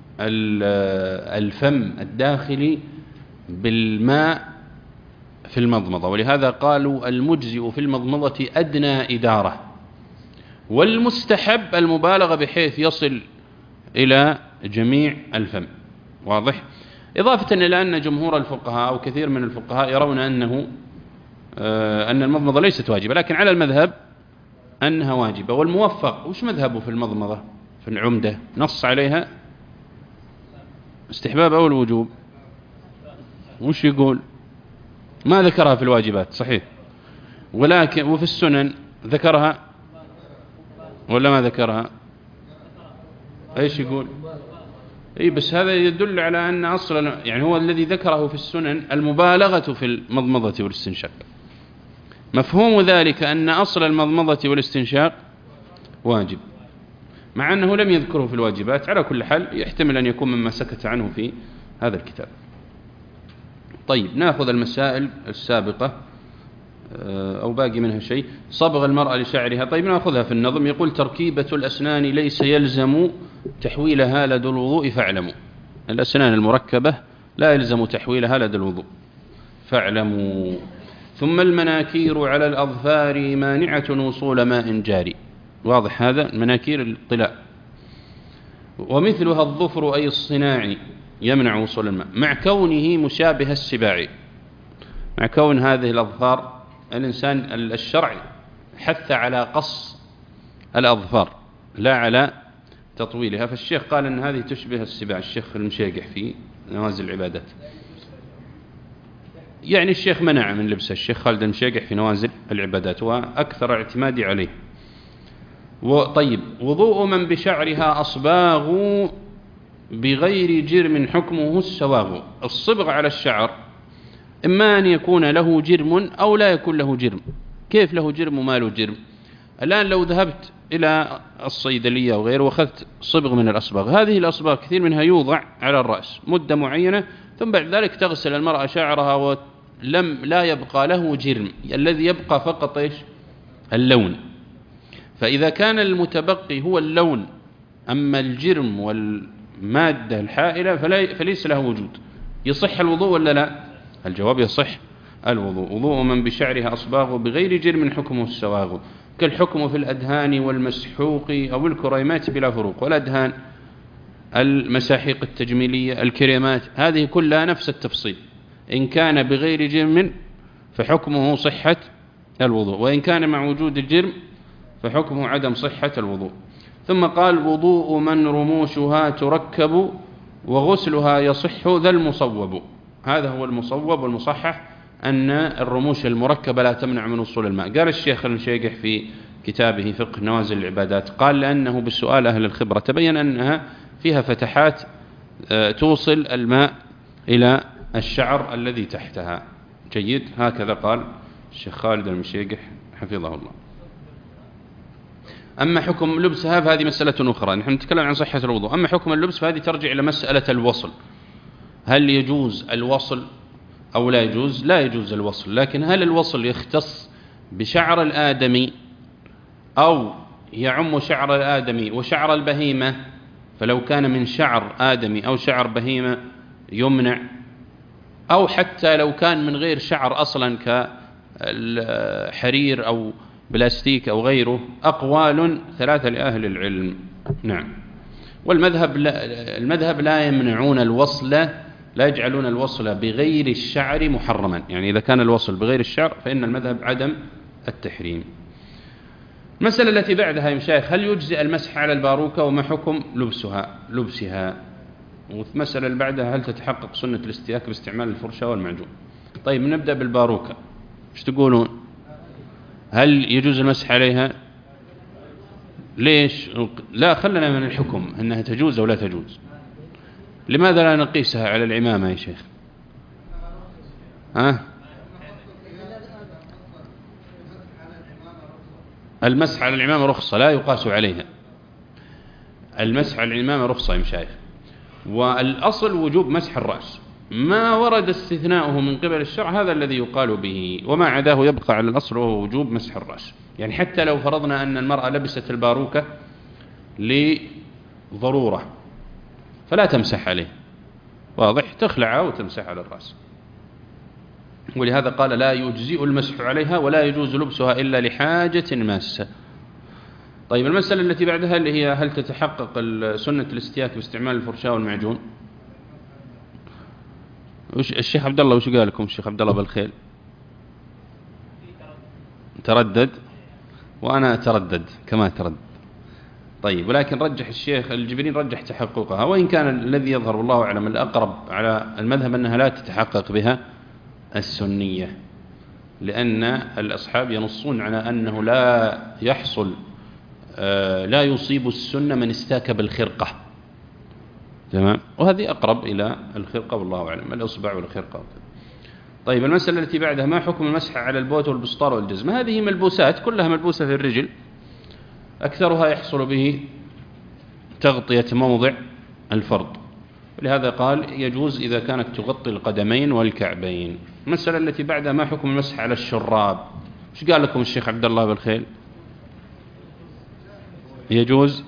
الفم الداخلي بالماء في المضمضة، ولهذا قالوا المجزئ في المضمضة أدنى إدارة، والمستحب المبالغة بحيث يصل إلى جميع الفم. واضح؟ إضافة إلى أن جمهور الفقهاء أو كثير من الفقهاء يرون أنه أن المضمضة ليست واجبة، لكن على المذهب أنها واجبة. والموفق وش مذهبه في المضمضة في العمدة؟ نص عليها استحباب أو الوجوب؟ وش يقول؟ ما ذكرها في الواجبات صحيح، ولكن وفي السنن ذكرها ولا ما ذكرها؟ ايش يقول؟ اي بس هذا يدل على أن أصلا يعني هو الذي ذكره في السنن المبالغة في المضمضة والاستنشاق. مفهوم ذلك أن أصل المضمضة والاستنشاق واجب، مع أنه لم يذكره في الواجبات. على كل حال يحتمل أن يكون مما سكت عنه في هذا الكتاب. طيب نأخذ المسائل السابقة أو باقي منها شيء. صبغ المرأة لشعرها، طيب نأخذها في النظم. يقول تركيبة الأسنان ليس يلزم تحويلها لدى الوضوء فاعلموا. الأسنان المركبة لا يلزم تحويلها لدى الوضوء فاعلموا. ثم المناكير على الأظفار مانعة وصول ماء جاري. واضح هذا؟ مناكير الطلاء. ومثلها الظفر أي الصناعي يمنع وصول الماء مع كونه مشابه السباع. مع كون هذه الأظفار الإنسان الشرع حث على قص الأظفار لا على تطويلها، فالشيخ قال أن هذه تشبه السباع. الشيخ المشيقح في نوازل العبادات، يعني الشيخ منع من لبسه، الشيخ خالد المشيقح في نوازل العبادات، وأكثر اعتمادي عليه. طيب وضوء من بشعرها أصباغ بغير جرم حكمه السواغ. الصبغ على الشعر إما أن يكون له جرم أو لا يكون له جرم. كيف له جرم وما له جرم؟ الآن لو ذهبت إلى الصيدلية وغيره وأخذت صبغ من الأصباغ، هذه الأصباغ كثير منها يوضع على الرأس مدة معينة، ثم بعد ذلك تغسل المرأة شعرها ولم لا يبقى له جرم، الذي يبقى فقط إيش؟ اللون. فإذا كان المتبقي هو اللون، أما الجرم والمادة الحائلة فليس له وجود، يصح الوضوء ولا لا؟ الجواب يصح الوضوء. وضوء من بشعرها أصباغ بغير جرم حكمه السواغ كالحكم في الأدهان والمسحوق أو الكريمات بلا فروق. والأدهان المساحيق التجميلية الكريمات هذه كلها نفس التفصيل، إن كان بغير جرم فحكمه صحة الوضوء، وإن كان مع وجود الجرم فحكمه عدم صحة الوضوء. ثم قال وضوء من رموشها تركب وغسلها يصح ذا المصوب. هذا هو المصوب والمصحح، أن الرموش المركبة لا تمنع من وصول الماء. قال الشيخ المشيقح في كتابه فقه نوازل العبادات، قال لأنه بالسؤال أهل الخبرة تبين أنها فيها فتحات توصل الماء إلى الشعر الذي تحتها. جيد، هكذا قال الشيخ خالد المشيقح حفظه الله. أما حكم لبسها فهذه مسألة أخرى، نحن نتكلم عن صحة الوضوء. أما حكم اللبس فهذه ترجع إلى مسألة الوصل، هل يجوز الوصل أو لا يجوز؟ لا يجوز الوصل، لكن هل الوصل يختص بشعر الآدمي أو يعم شعر الآدمي وشعر البهيمة؟ فلو كان من شعر آدمي أو شعر بهيمة يمنع، أو حتى لو كان من غير شعر أصلا كالحرير أو بلاستيك أو غيره. أقوال ثلاثة لأهل العلم. نعم. والمذهب لا المذهب لا يمنعون الوصل، لا يجعلون الوصل بغير الشعر محرما، يعني إذا كان الوصل بغير الشعر فإن المذهب عدم التحريم. المسألة التي بعدها يا مشايخ، هل يجزئ المسح على الباروكة وما حكم لبسها لبسها والمسألة اللي بعدها هل تتحقق سنة الاستياك باستعمال الفرشاة والمعجون. طيب نبدأ بالباروكة، ايش تقولون؟ هل يجوز المسح عليها؟ ليش؟ لا، خلنا من الحكم أنها تجوز أو لا تجوز. لماذا لا نقيسها على العمامة يا شيخ؟ ها؟ المسح على العمامة رخصة لا يقاس عليها. المسح على العمامة رخصة يا مشايخ، والأصل وجوب مسح الرأس، ما ورد استثناؤه من قبل الشرع هذا الذي يقال به، وما عداه يبقى على الأصل وهو وجوب مسح الرأس. يعني حتى لو فرضنا أن المرأة لبست الباروكة لضرورة فلا تمسح عليه، واضح، تخلعها وتمسح على الرأس. ولهذا قال لا يجزئ المسح عليها ولا يجوز لبسها إلا لحاجة ماسة. طيب المسألة التي بعدها اللي هي هل تتحقق سنة الاستياك باستعمال الفرشاة والمعجون؟ الشيخ عبد الله وش قال لكم الشيخ عبد الله بالخيل؟ تردد، وأنا أتردد كما تردد. طيب، ولكن رجح الشيخ الجبرين رجح تحققها، وإن كان الذي يظهر والله أعلم الأقرب على المذهب أنها لا تتحقق بها السنية، لأن الأصحاب ينصون على أنه لا يحصل لا يصيب السنة من استاك بالخرقة، تمام، وهذه أقرب إلى الخرقة والله أعلم، الأصبع والخرقة. طيب المسألة التي بعدها ما حكم المسح على البوت والبسطار والجزمة؟ هذه ملبوسات كلها ملبوسة في الرجل، أكثرها يحصل به تغطية موضع الفرض، ولهذا قال يجوز إذا كانت تغطي القدمين والكعبين. المسألة التي بعدها ما حكم المسح على الشراب؟ ايش قال لكم الشيخ عبد الله بالخيل؟ يجوز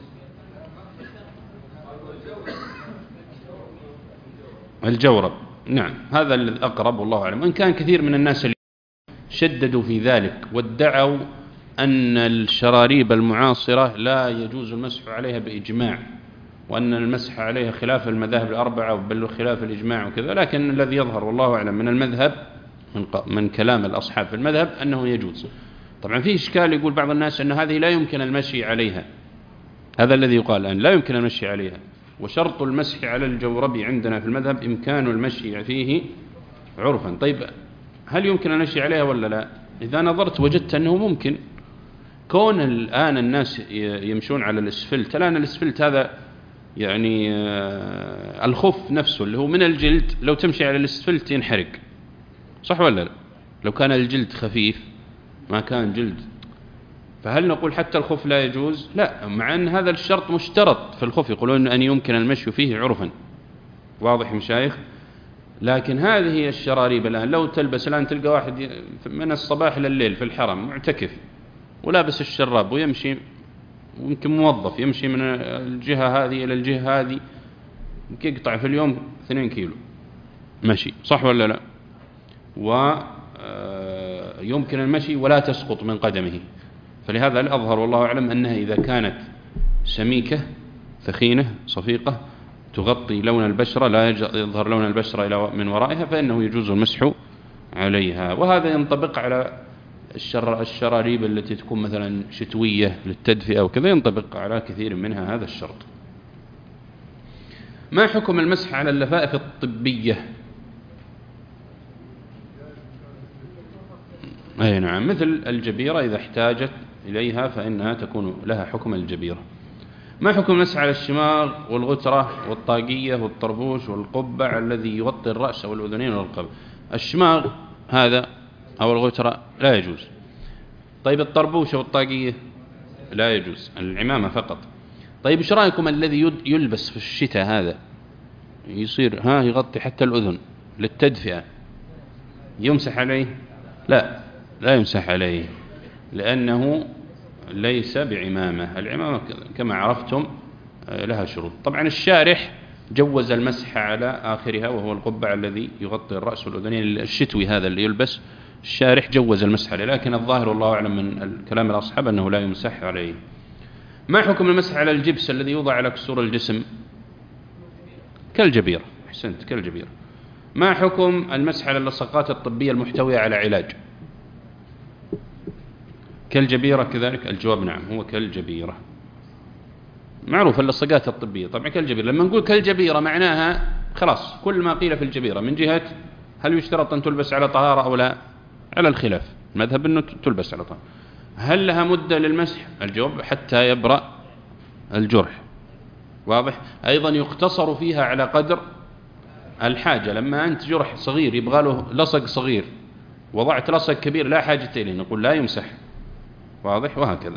الجورب، نعم، هذا الأقرب والله أعلم، وإن كان كثير من الناس اللي شددوا في ذلك وادعوا أن الشراريب المعاصرة لا يجوز المسح عليها بإجماع، وأن المسح عليها خلاف المذاهب الأربعة بل خلاف الإجماع وكذا، لكن الذي يظهر والله أعلم من المذهب من, من كلام الأصحاب في المذهب أنه يجوز. طبعا فيه إشكال، يقول بعض الناس أن هذه لا يمكن المشي عليها، هذا الذي يقال الآن لا يمكن المشي عليها، وشرط المسح على الجورب عندنا في المذهب إمكان المشي فيه عرفا. طيب هل يمكن المشي عليها ولا لا؟ إذا نظرت وجدت أنه ممكن، كون الآن الناس يمشون على الاسفلت، الآن الاسفلت هذا يعني الخف نفسه اللي هو من الجلد، لو تمشي على الاسفلت ينحرق، صح ولا لا؟ لو كان الجلد خفيف ما كان جلد، فهل نقول حتى الخف لا يجوز؟ لا، مع أن هذا الشرط مشترط في الخف، يقولون أن يمكن المشي فيه عرفا، واضح مشايخ؟ لكن هذه الشراريب الآن لو تلبس، الآن تلقى واحد من الصباح لليل في الحرم معتكف ولابس الشراب ويمشي، ويمكن موظف يمشي من الجهة هذه إلى الجهة هذه، يقطع في اليوم اثنين كيلو مشي، صح ولا لا؟ ويمكن المشي ولا تسقط من قدمه، فلهذا الأظهر والله أعلم أنها إذا كانت سميكة ثخينة صفيقة تغطي لون البشرة لا يظهر لون البشرة إلى من ورائها فإنه يجوز المسح عليها. وهذا ينطبق على الشر الشراريب التي تكون مثلا شتوية للتدفئة وكذا، ينطبق على كثير منها هذا الشرط. ما حكم المسح على اللفائف الطبية؟ أي نعم، مثل الجبيرة إذا احتاجت إليها فإنها تكون لها حكم الجبيرة. ما حكم المسح على الشماغ والغترة والطاقية والطربوش والقبع الذي يغطي الرأس والأذنين والرقبة؟ الشماغ هذا أو الغترة لا يجوز. طيب الطربوش والطاقية لا يجوز، العمامة فقط. طيب إيش رأيكم الذي يلبس في الشتاء هذا يصير ها يغطي حتى الأذن للتدفئة، يمسح عليه؟ لا لا يمسح عليه، لأنه ليس بعمامة. العمامة كما عرفتم لها شروط. طبعا الشارح جوز المسح على آخرها وهو القبع الذي يغطي الرأس والأذنين الشتوي هذا اللي يلبس، الشارح جوز المسح عليه، لكن الظاهر والله أعلم من الكلام الأصحاب أنه لا يمسح عليه. ما حكم المسح على الجبس الذي يوضع على كسور الجسم؟ كالجبيرة، أحسنت، كالجبيرة. ما حكم المسح على اللصقات الطبية المحتوية على علاج؟ كالجبيرة كذلك؟ الجواب نعم، هو كالجبيرة. معروف اللصقات الطبية طبعا كالجبيرة. لما نقول كالجبيرة معناها خلاص كل ما قيل في الجبيرة من جهة هل يشترط أن تلبس على طهارة أو لا، على الخلاف، المذهب أنه تلبس على طهارة. هل لها مدة للمسح؟ الجواب حتى يبرأ الجرح، واضح. أيضا يقتصر فيها على قدر الحاجة. لما أنت جرح صغير يبغى له لصق صغير، وضعت لصق كبير لا حاجة إليه، نقول لا يمسح، واضح. وهكذا.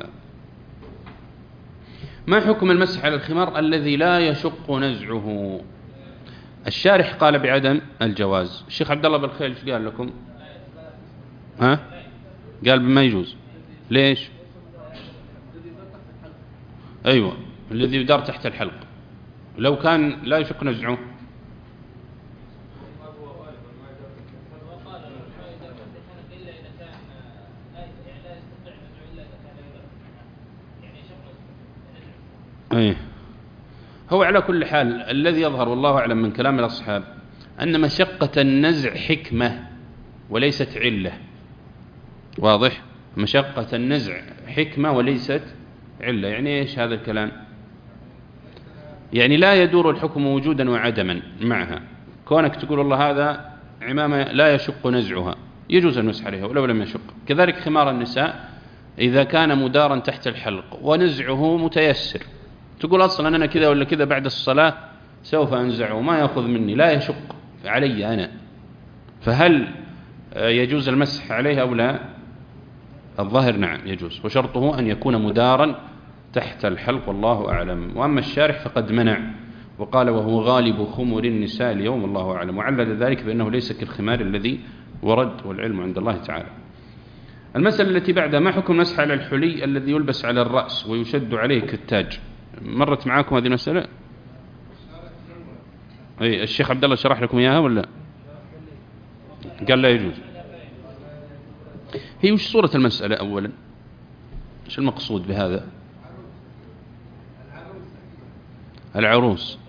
ما حكم المسح على الخمار الذي لا يشق نزعه؟ الشارح قال بعدم الجواز. الشيخ عبد الله بالخيل ايش قال لكم؟ ها؟ قال بما يجوز. ليش؟ أيوة، الذي يدار تحت الحلق لو كان لا يشق نزعه. أيه. هو على كل حال الذي يظهر والله أعلم من كلام الأصحاب أن مشقة النزع حكمة وليست علة، واضح. مشقة النزع حكمة وليست علة. يعني إيش هذا الكلام؟ يعني لا يدور الحكم وجودا وعدما معها. كونك تقول الله هذا عمامة لا يشق نزعها، يجوز المسح عليها ولو لم يشق. كذلك خمار النساء إذا كان مدارا تحت الحلق ونزعه متيسر، تقول أصلا أنا كذا ولا كذا بعد الصلاة سوف أنزعه ما يأخذ مني، لا يشق علي أنا، فهل يجوز المسح عليها أو لا؟ الظاهر نعم يجوز، وشرطه أن يكون مدارا تحت الحلق والله أعلم. وأما الشارح فقد منع وقال وهو غالب خمر النساء اليوم الله أعلم، وعلل ذلك بأنه ليس كالخمار الذي ورد، والعلم عند الله تعالى. المسألة التي بعدها ما حكم المسح على الحلي الذي يلبس على الرأس ويشد عليه كالتاج؟ مرت معاكم هذه المسألة؟ أي الشيخ عبد الله شرح لكم إياها ولا قال لا يجوز؟ هي وش صورة المسألة أولا؟ ايش المقصود بهذا؟ العروس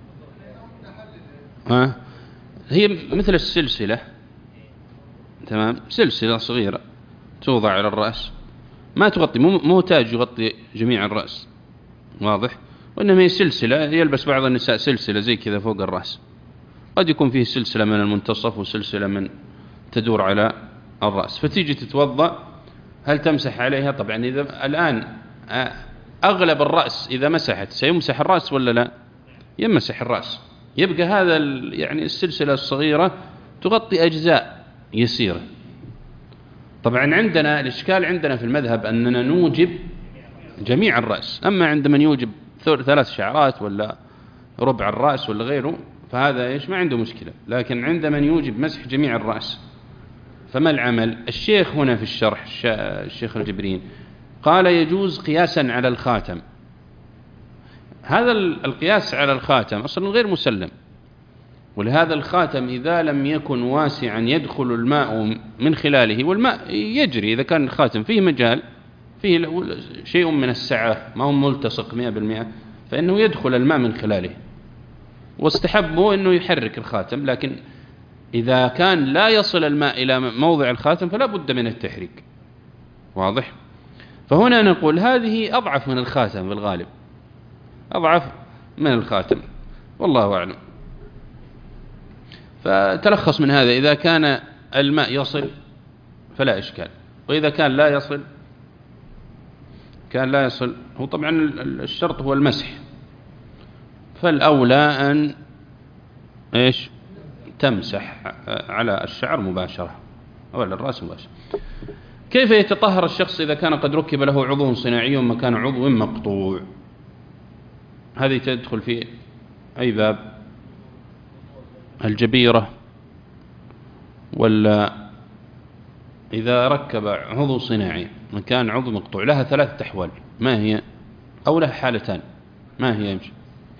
ها هي مثل السلسلة، تمام، سلسلة صغيرة توضع على الرأس، ما تغطي، مو تاج يغطي جميع الرأس، واضح. وإنما هي سلسلة يلبس بعض النساء سلسلة زي كذا فوق الرأس، قد يكون فيه سلسلة من المنتصف وسلسلة من تدور على الرأس، فتيجي تتوضأ هل تمسح عليها؟ طبعا إذا الآن أغلب الرأس إذا مسحت سيمسح الرأس ولا لا؟ يمسح الرأس، يبقى هذا يعني السلسلة الصغيرة تغطي أجزاء يسيرة. طبعا عندنا الإشكال عندنا في المذهب أننا نوجب جميع الرأس، أما عند من يوجب ثلاث شعرات ولا ربع الرأس ولا غيره فهذا إيش ما عنده مشكلة، لكن عند من يوجب مسح جميع الرأس فما العمل؟ الشيخ هنا في الشرح الشيخ الجبرين قال يجوز قياسا على الخاتم. هذا القياس على الخاتم أصلا غير مسلم، ولهذا الخاتم إذا لم يكن واسعا يدخل الماء من خلاله، والماء يجري إذا كان الخاتم فيه مجال فيه شيء من السعة ما هو ملتصق مئة بالمئة، فإنه يدخل الماء من خلاله، واستحبوا أنه يحرك الخاتم، لكن إذا كان لا يصل الماء إلى موضع الخاتم فلا بد من التحريك. واضح؟ فهنا نقول هذه أضعف من الخاتم بالغالب، أضعف من الخاتم، والله أعلم. فتلخص من هذا إذا كان الماء يصل فلا إشكال، وإذا كان لا يصل كان لا يصل هو طبعا الشرط هو المسح، فالأولى أن إيش تمسح على الشعر مباشرة أو على الرأس مباشرة. كيف يتطهر الشخص إذا كان قد ركب له عضو صناعي مكان عضو مقطوع؟ هذه تدخل في أي باب؟ الجبيرة، ولا إذا ركب عضو صناعي مكان عضو مقطوع؟ لها ثلاثة أحوال، ما هي؟ أو لها حالتان، ما هي؟ يمشي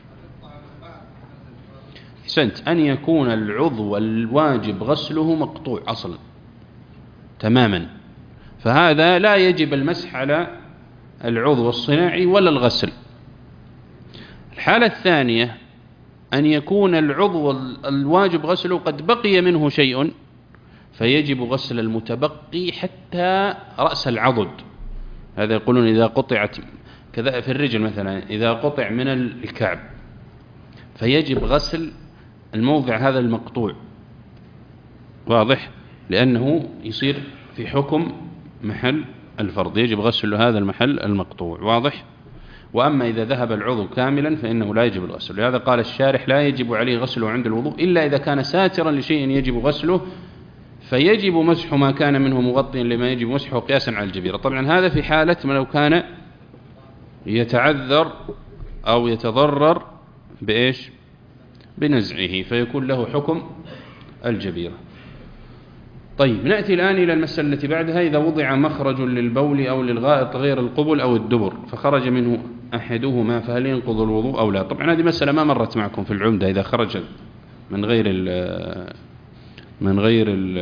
سنت أن يكون العضو الواجب غسله مقطوع أصلا تماما، فهذا لا يجب المسح على العضو الصناعي ولا الغسل. الحالة الثانية أن يكون العضو الواجب غسله قد بقي منه شيء، فيجب غسل المتبقي حتى رأس العضد. هذا يقولون إذا قطعت كذا في الرجل مثلا، إذا قطع من الكعب فيجب غسل الموضع هذا المقطوع. واضح؟ لأنه يصير في حكم محل الفرض، يجب غسل هذا المحل المقطوع. واضح؟ وأما إذا ذهب العضو كاملا فإنه لا يجب الغسل. لهذا قال الشارح لا يجب عليه غسله عند الوضوء إلا إذا كان ساترا لشيء يجب غسله، فيجب مسح ما كان منه مغطيا لما يجب مسحه قياسا على الجبيرة. طبعا هذا في حالة ما لو كان يتعذر أو يتضرر بإيش؟ بنزعه، فيكون له حكم الجبيرة. طيب نأتي الآن إلى المسألة التي بعدها. إذا وضع مخرج للبول أو للغائط غير القبل أو الدبر فخرج منه أحدهما فهل ينقض الوضوء أو لا؟ طبعا هذه مسألة ما مرت معكم في العمدة، إذا خرج من غير ال من غير ال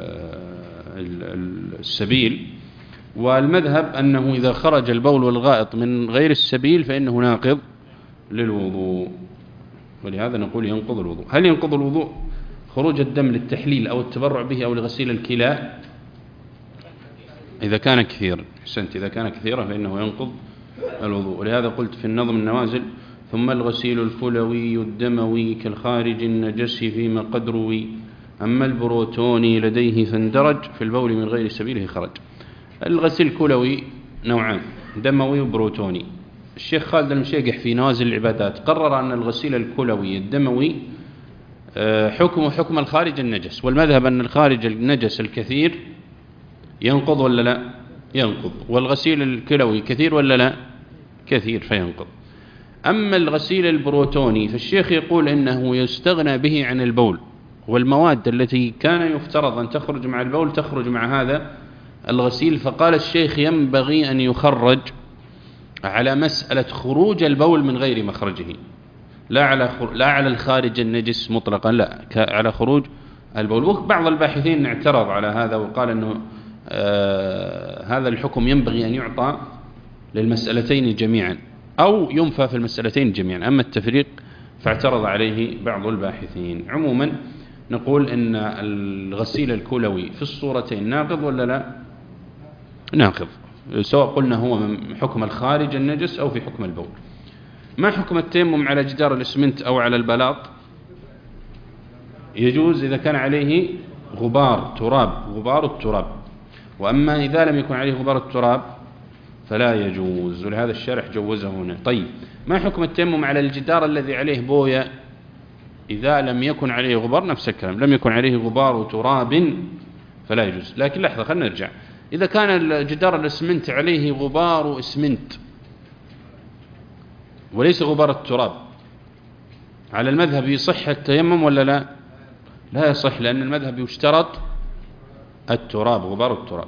السبيل، والمذهب أنه إذا خرج البول والغائط من غير السبيل فإنه ناقض للوضوء، ولهذا نقول ينقض الوضوء. هل ينقض الوضوء خروج الدم للتحليل أو التبرع به أو لغسيل الكلى؟ إذا كان كثيرا، حسنت، إذا كان كثيرا فإنه ينقض الوضوء. ولهذا قلت في النظم النوازل: ثم الغسيل الكلوي الدموي كالخارج النجس فيما قد روي، أما البروتوني لديه فاندرج في البول من غير سبيله خرج. الغسيل الكلوي نوعان، دموي وبروتوني. الشيخ خالد المشيقح في نوازل العبادات قرر أن الغسيل الكلوي الدموي حكم حكم الخارج النجس، والمذهب أن الخارج النجس الكثير ينقض ولا لا؟ ينقض. والغسيل الكلوي كثير ولا لا؟ كثير فينقض. أما الغسيل البروتوني فالشيخ يقول إنه يستغنى به عن البول، والمواد التي كان يفترض أن تخرج مع البول تخرج مع هذا الغسيل، فقال الشيخ ينبغي أن يخرج على مسألة خروج البول من غير مخرجه، لا على لا على الخارج النجس مطلقا، لا على خروج البول. بعض الباحثين اعترض على هذا وقال أنه آه هذا الحكم ينبغي أن يعطى للمسألتين جميعا أو ينفى في المسألتين جميعا، أما التفريق فاعترض عليه بعض الباحثين. عموما نقول إن الغسيل الكلوي في الصورتين ناقض ولا لا؟ ناقض، سواء قلنا هو من حكم الخارج النجس أو في حكم البول. ما حكم التيمم على جدار الإسمنت أو على البلاط؟ يجوز إذا كان عليه غبار تراب، غبار التراب. وأما إذا لم يكن عليه غبار التراب فلا يجوز، ولهذا الشارح جوزه هنا. طيب ما حكم التيمم على الجدار الذي عليه بوية؟ إذا لم يكن عليه غبار نفس الكلام، لم يكن عليه غبار تراب فلا يجوز. لكن لحظة خلينا نرجع، إذا كان الجدار الإسمنت عليه غبار إسمنت وليس غبار التراب، على المذهب يصح التيمم ولا لا؟ لا يصح، لأن المذهب يشترط التراب، غبار التراب.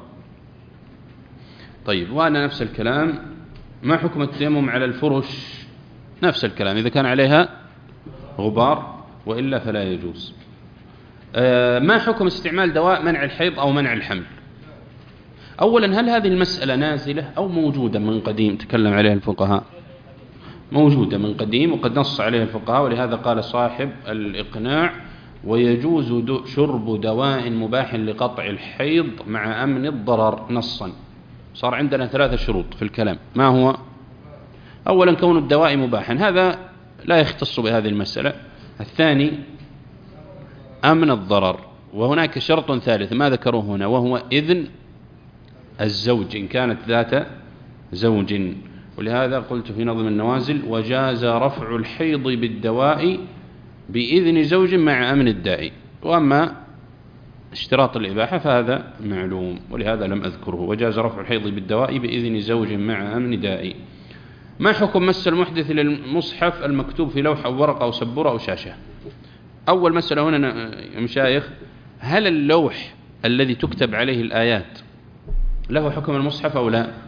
طيب وأنا نفس الكلام، ما حكم التيمم على الفرش؟ نفس الكلام، إذا كان عليها غبار وإلا فلا يجوز. آه ما حكم استعمال دواء منع الحيض أو منع الحمل؟ أولا هل هذه المسألة نازلة أو موجودة من قديم تكلم عليها الفقهاء؟ موجودة من قديم وقد نص عليها الفقهاء، ولهذا قال صاحب الإقناع: ويجوز دو شرب دواء مباح لقطع الحيض مع أمن الضرر نصا. صار عندنا ثلاثة شروط في الكلام. ما هو؟ أولا كون الدواء مباحا، هذا لا يختص بهذه المسألة. الثاني أمن الضرر، وهناك شرط ثالث ما ذكروه هنا، وهو إذن الزوج إن كانت ذات زوج. ولهذا قلت في نظم النوازل: وجاز رفع الحيض بالدواء بإذن زوج مع أمن الداء. وأما اشتراط الإباحة فهذا معلوم، ولهذا لم أذكره. وجاز رفع الحيض بالدواء بإذن زوج مع أمن داء. ما حكم مس المحدث للمصحف المكتوب في لوحة أو ورقة أو سبورة أو شاشة؟ أول مسألة هنا يا مشايخ: هل اللوح الذي تكتب عليه الآيات له حكم المصحف أو لا؟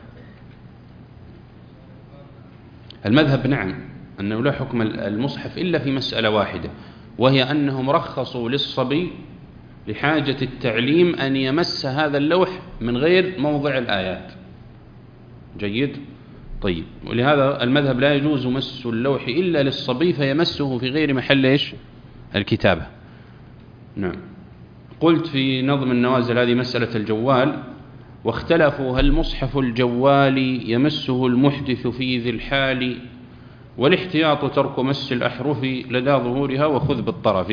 المذهب نعم أنه لا حكم المصحف إلا في مسألة واحدة، وهي أنهم رخصوا للصبي لحاجة التعليم أن يمس هذا اللوح من غير موضع الآيات. جيد؟ طيب، ولهذا المذهب لا يجوز مس اللوح إلا للصبي فيمسه في غير محل إيش؟ الكتابة. نعم. قلت في نظم النوازل: هذه مسألة الجوال، واختلفوا هل مصحف الجوال يمسه المحدث في ذي الحال، والاحتياط ترك مس الأحرف لدى ظهورها وخذ بالطرف.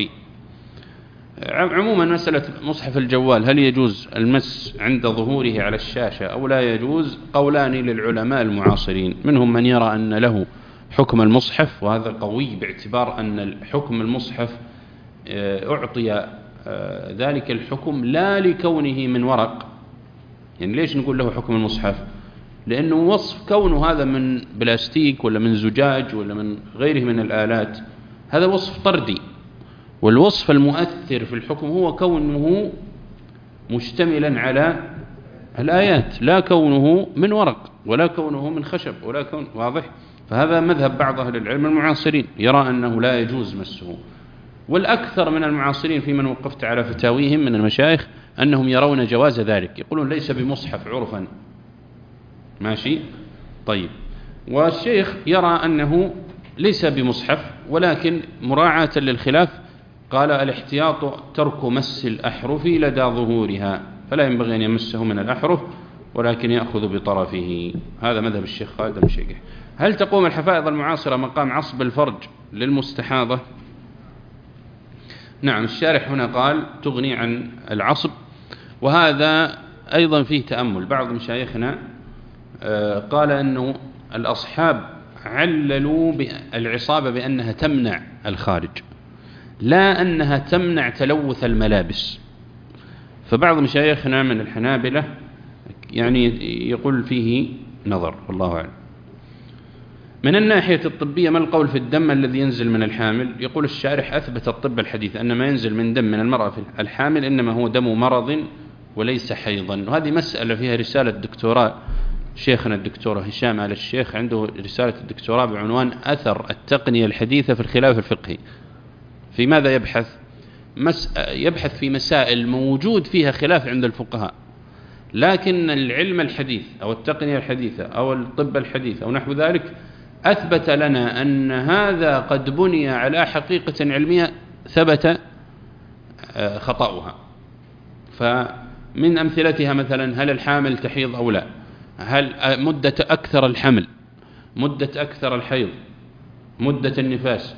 عموما مسألة مصحف الجوال هل يجوز المس عند ظهوره على الشاشة أو لا يجوز؟ قولان للعلماء المعاصرين، منهم من يرى أن له حكم المصحف، وهذا قوي باعتبار أن حكم المصحف أعطي ذلك الحكم لا لكونه من ورق. يعني ليش نقول له حكم المصحف؟ لأنه وصف كونه هذا من بلاستيك ولا من زجاج ولا من غيره من الآلات، هذا وصف طردي، والوصف المؤثر في الحكم هو كونه مشتملا على الآيات، لا كونه من ورق ولا كونه من خشب ولا كون واضح. فهذا مذهب بعض أهل العلم المعاصرين، يرى أنه لا يجوز مسه. والأكثر من المعاصرين في من وقفت على فتاويهم من المشايخ أنهم يرون جواز ذلك، يقولون ليس بمصحف عرفا. ماشي؟ طيب. والشيخ يرى أنه ليس بمصحف، ولكن مراعاة للخلاف قال: الاحتياط ترك مس الأحرف لدى ظهورها، فلا ينبغي أن يمسه من الأحرف ولكن يأخذ بطرفه. هذا مذهب الشيخ خالد المشيخ. هل تقوم الحفائظ المعاصرة مقام عصب الفرج للمستحاضة؟ نعم، الشارح هنا قال تغني عن العصب، وهذا أيضا فيه تأمل. بعض مشايخنا قال أنه الأصحاب عللوا العصابة بأنها تمنع الخارج، لا أنها تمنع تلوث الملابس. فبعض مشايخنا من الحنابلة يعني يقول فيه نظر، والله أعلم. من الناحية الطبية ما القول في الدم الذي ينزل من الحامل؟ يقول الشارح: أثبت الطب الحديث أن ما ينزل من دم من المرأة في الحامل إنما هو دم مرض وليس حيضا. وهذه مسألة فيها رسالة دكتوراه شيخنا الدكتور هشام آل الشيخ، عنده رسالة الدكتوراه بعنوان أثر التقنية الحديثة في الخلاف الفقهي. في ماذا يبحث؟ مس... يبحث في مسائل موجود فيها خلاف عند الفقهاء، لكن العلم الحديث أو التقنية الحديثة أو الطب الحديث أو نحو ذلك أثبت لنا أن هذا قد بني على حقيقة علمية ثبت خطأها. فمن أمثلتها مثلا: هل الحامل تحيض أو لا؟ هل مدة أكثر الحمل، مدة أكثر الحيض، مدة النفاس،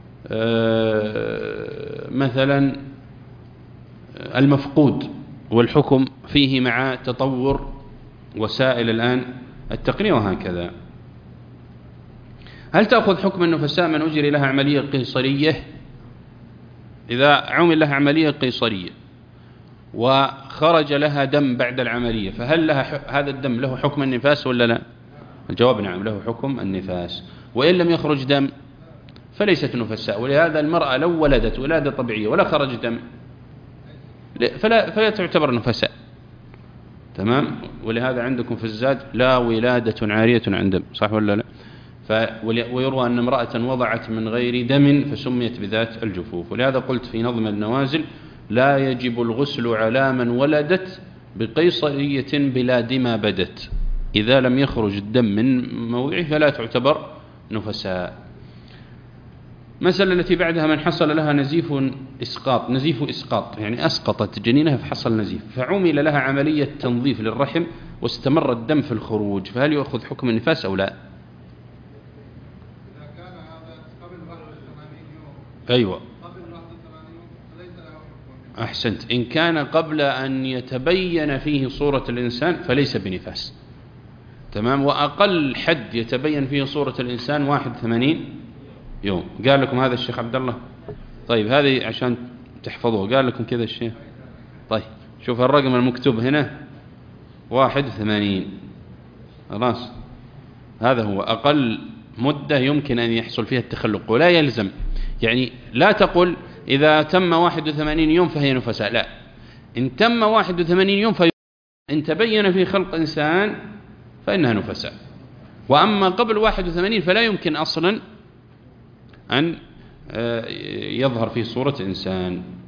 مثلا المفقود والحكم فيه مع تطور وسائل الآن التقنية وهكذا. هل تأخذ حكم النفساء من أجري لها عملية قيصرية؟ إذا عمل لها عملية قيصرية وخرج لها دم بعد العملية، فهل لها هذا الدم له حكم النفاس ولا لا؟ الجواب نعم، له حكم النفاس. وإن لم يخرج دم فليست نفساء. ولهذا المرأة لو ولدت ولادة طبيعية ولا خرج دم فلا, فلا تعتبر نفساء. تمام؟ ولهذا عندكم في الزاد: لا ولادة عارية عن دم، صح ولا لا؟ ويروى أن امرأة وضعت من غير دم فسميت بذات الجفوف. ولهذا قلت في نظم النوازل: لا يجب الغسل على من ولدت بقيصرية بلا دم بدت، إذا لم يخرج الدم من موضعه فلا تعتبر نفساء. مسألة التي بعدها من حصل لها نزيف إسقاط، نزيف إسقاط يعني أسقطت جنينها فحصل نزيف، فعمل لها عملية تنظيف للرحم واستمر الدم في الخروج، فهل يأخذ حكم النفاس أو لا؟ إذا كان هذا قبل واحد وثمانين يوم. أيوة قبل واحد وثمانين يوم فليس له حكم. أحسنت. إن كان قبل أن يتبين فيه صورة الإنسان فليس بنفاس. تمام. وأقل حد يتبين فيه صورة الإنسان واحد وثمانين يوم. قال لكم هذا الشيخ عبد الله؟ طيب هذه عشان تحفظوه، قال لكم كذا الشيخ؟ طيب شوف الرقم المكتوب هنا واحد وثمانين، خلاص هذا هو أقل مدة يمكن أن يحصل فيها التخلق، ولا يلزم يعني لا تقل إذا تم واحد وثمانين يوم فهي نفساء، لا، إن تم واحد وثمانين يوم فهي، إن تبين في خلق إنسان فإنها نفساء. وأما قبل واحد وثمانين فلا يمكن أصلا أن يظهر في صورة إنسان.